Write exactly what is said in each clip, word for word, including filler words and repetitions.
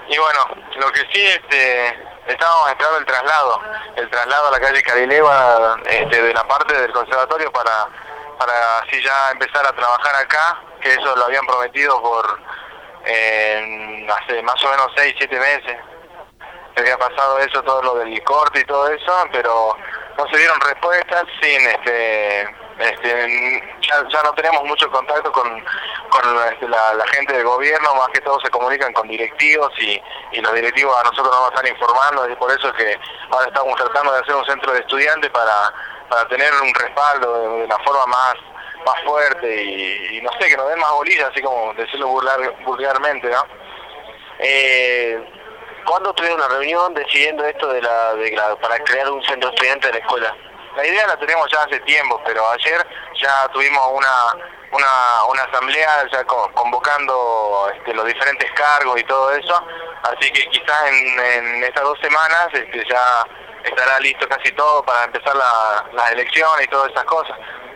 Y bueno, lo que sí, este, estábamos esperando el traslado, el traslado a la calle Carilegua, este, de la parte del conservatorio para, para así ya empezar a trabajar acá, que eso lo habían prometido por eh, hace más o menos seis, siete meses. Había pasado eso, todo lo del corte y todo eso, pero no se dieron respuestas. Sin este, este ya, ya no tenemos mucho contacto con, con este, la, la gente del gobierno, más que todo se comunican con directivos y, y los directivos a nosotros no nos están informando, y por eso es que ahora estamos tratando de hacer un centro de estudiantes para, para tener un respaldo de, de una forma más más fuerte y, y no sé, que nos den más bolillas, así como decirlo vulgar, vulgarmente, ¿no? Eh, ¿Cuándo tuvieron una reunión decidiendo esto de la, de la para crear un centro estudiante de la escuela? La idea la tenemos ya hace tiempo, pero ayer ya tuvimos una una, una asamblea ya convocando este, los diferentes cargos y todo eso, así que quizás en, en estas dos semanas este, ya estará listo casi todo para empezar la, las elecciones y todas esas cosas.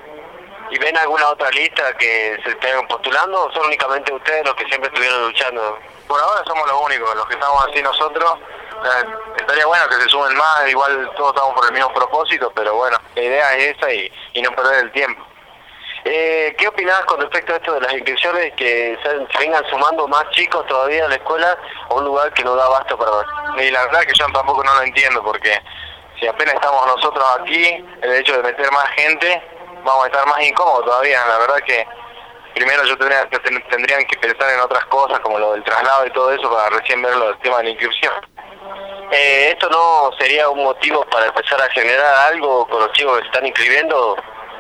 ¿Y ven alguna otra lista que se estén postulando o son únicamente ustedes los que siempre estuvieron luchando? Por ahora somos los únicos, los que estamos así nosotros. Eh, estaría bueno que se sumen más, igual todos estamos por el mismo propósito, pero bueno, la idea es esa y, y no perder el tiempo. Eh, ¿Qué opinás con respecto a esto de las inscripciones, que se, se vengan sumando más chicos todavía a la escuela a un lugar que no da abasto para ver? Y la verdad que yo tampoco no lo entiendo, porque si apenas estamos nosotros aquí, el hecho de meter más gente, vamos a estar más incómodos todavía. La verdad que primero yo tendría, tendrían que pensar en otras cosas, como lo del traslado y todo eso, para recién ver el tema de la inscripción. Eh, ¿Esto no sería un motivo para empezar a generar algo con los chicos que se están inscribiendo,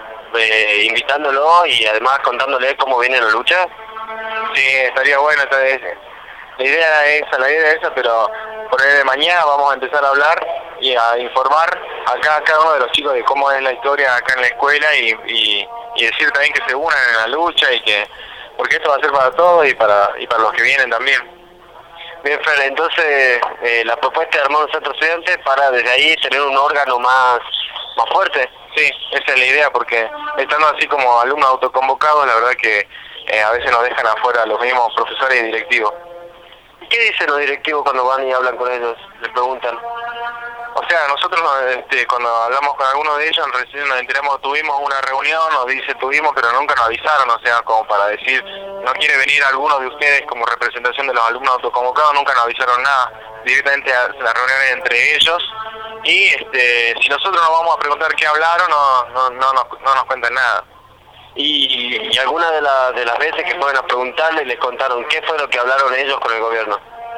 eh, invitándolos y además contándoles cómo viene la lucha? Sí, estaría bueno. Esta vez. La idea es esa, la idea es esa, pero por el de mañana vamos a empezar a hablar y a informar acá a cada uno de los chicos de cómo es la historia acá en la escuela y, y, y decir también que se unan en la lucha y que porque esto va a ser para todos y para y para los que vienen también. Bien, Fer, entonces eh, la propuesta de armar un centro estudiante para desde ahí tener un órgano más, más fuerte. Sí, esa es la idea, porque estando así como alumnos autoconvocados, la verdad que eh, a veces nos dejan afuera los mismos profesores y directivos. ¿Qué dicen los directivos cuando van y hablan con ellos? Les preguntan. O sea, nosotros este, cuando hablamos con algunos de ellos, recién nos enteramos, tuvimos una reunión, nos dice tuvimos, pero nunca nos avisaron, o sea, como para decir, no quiere venir alguno de ustedes como representación de los alumnos autoconvocados, nunca nos avisaron nada, directamente a las reuniones entre ellos, y este, si nosotros nos vamos a preguntar qué hablaron, no, no, no, no, no nos cuentan nada. Y, y alguna de, la, de las veces que fueron a preguntarle les contaron qué fue lo que hablaron ellos con el gobierno.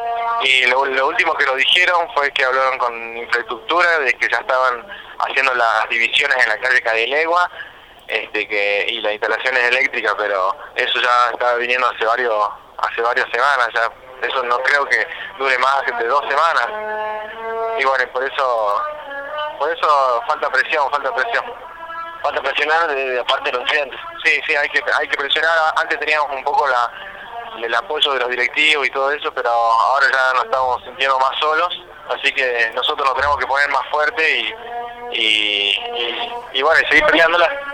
Y lo, lo último que nos dijeron fue que hablaron con infraestructura, de que ya estaban haciendo las divisiones en la calle Carilegua este, que, y las instalaciones eléctricas, pero eso ya estaba viniendo hace varios hace varias semanas, ya eso no creo que dure más de dos semanas. Y bueno, por eso por eso falta presión, falta presión. Falta presionar de, de parte de los estudiantes. Sí, sí, hay que hay que presionar. Antes teníamos un poco la el apoyo de los directivos y todo eso, pero ahora ya nos estamos sintiendo más solos, así que nosotros nos tenemos que poner más fuerte y, y, y, y bueno, y seguir peleándola.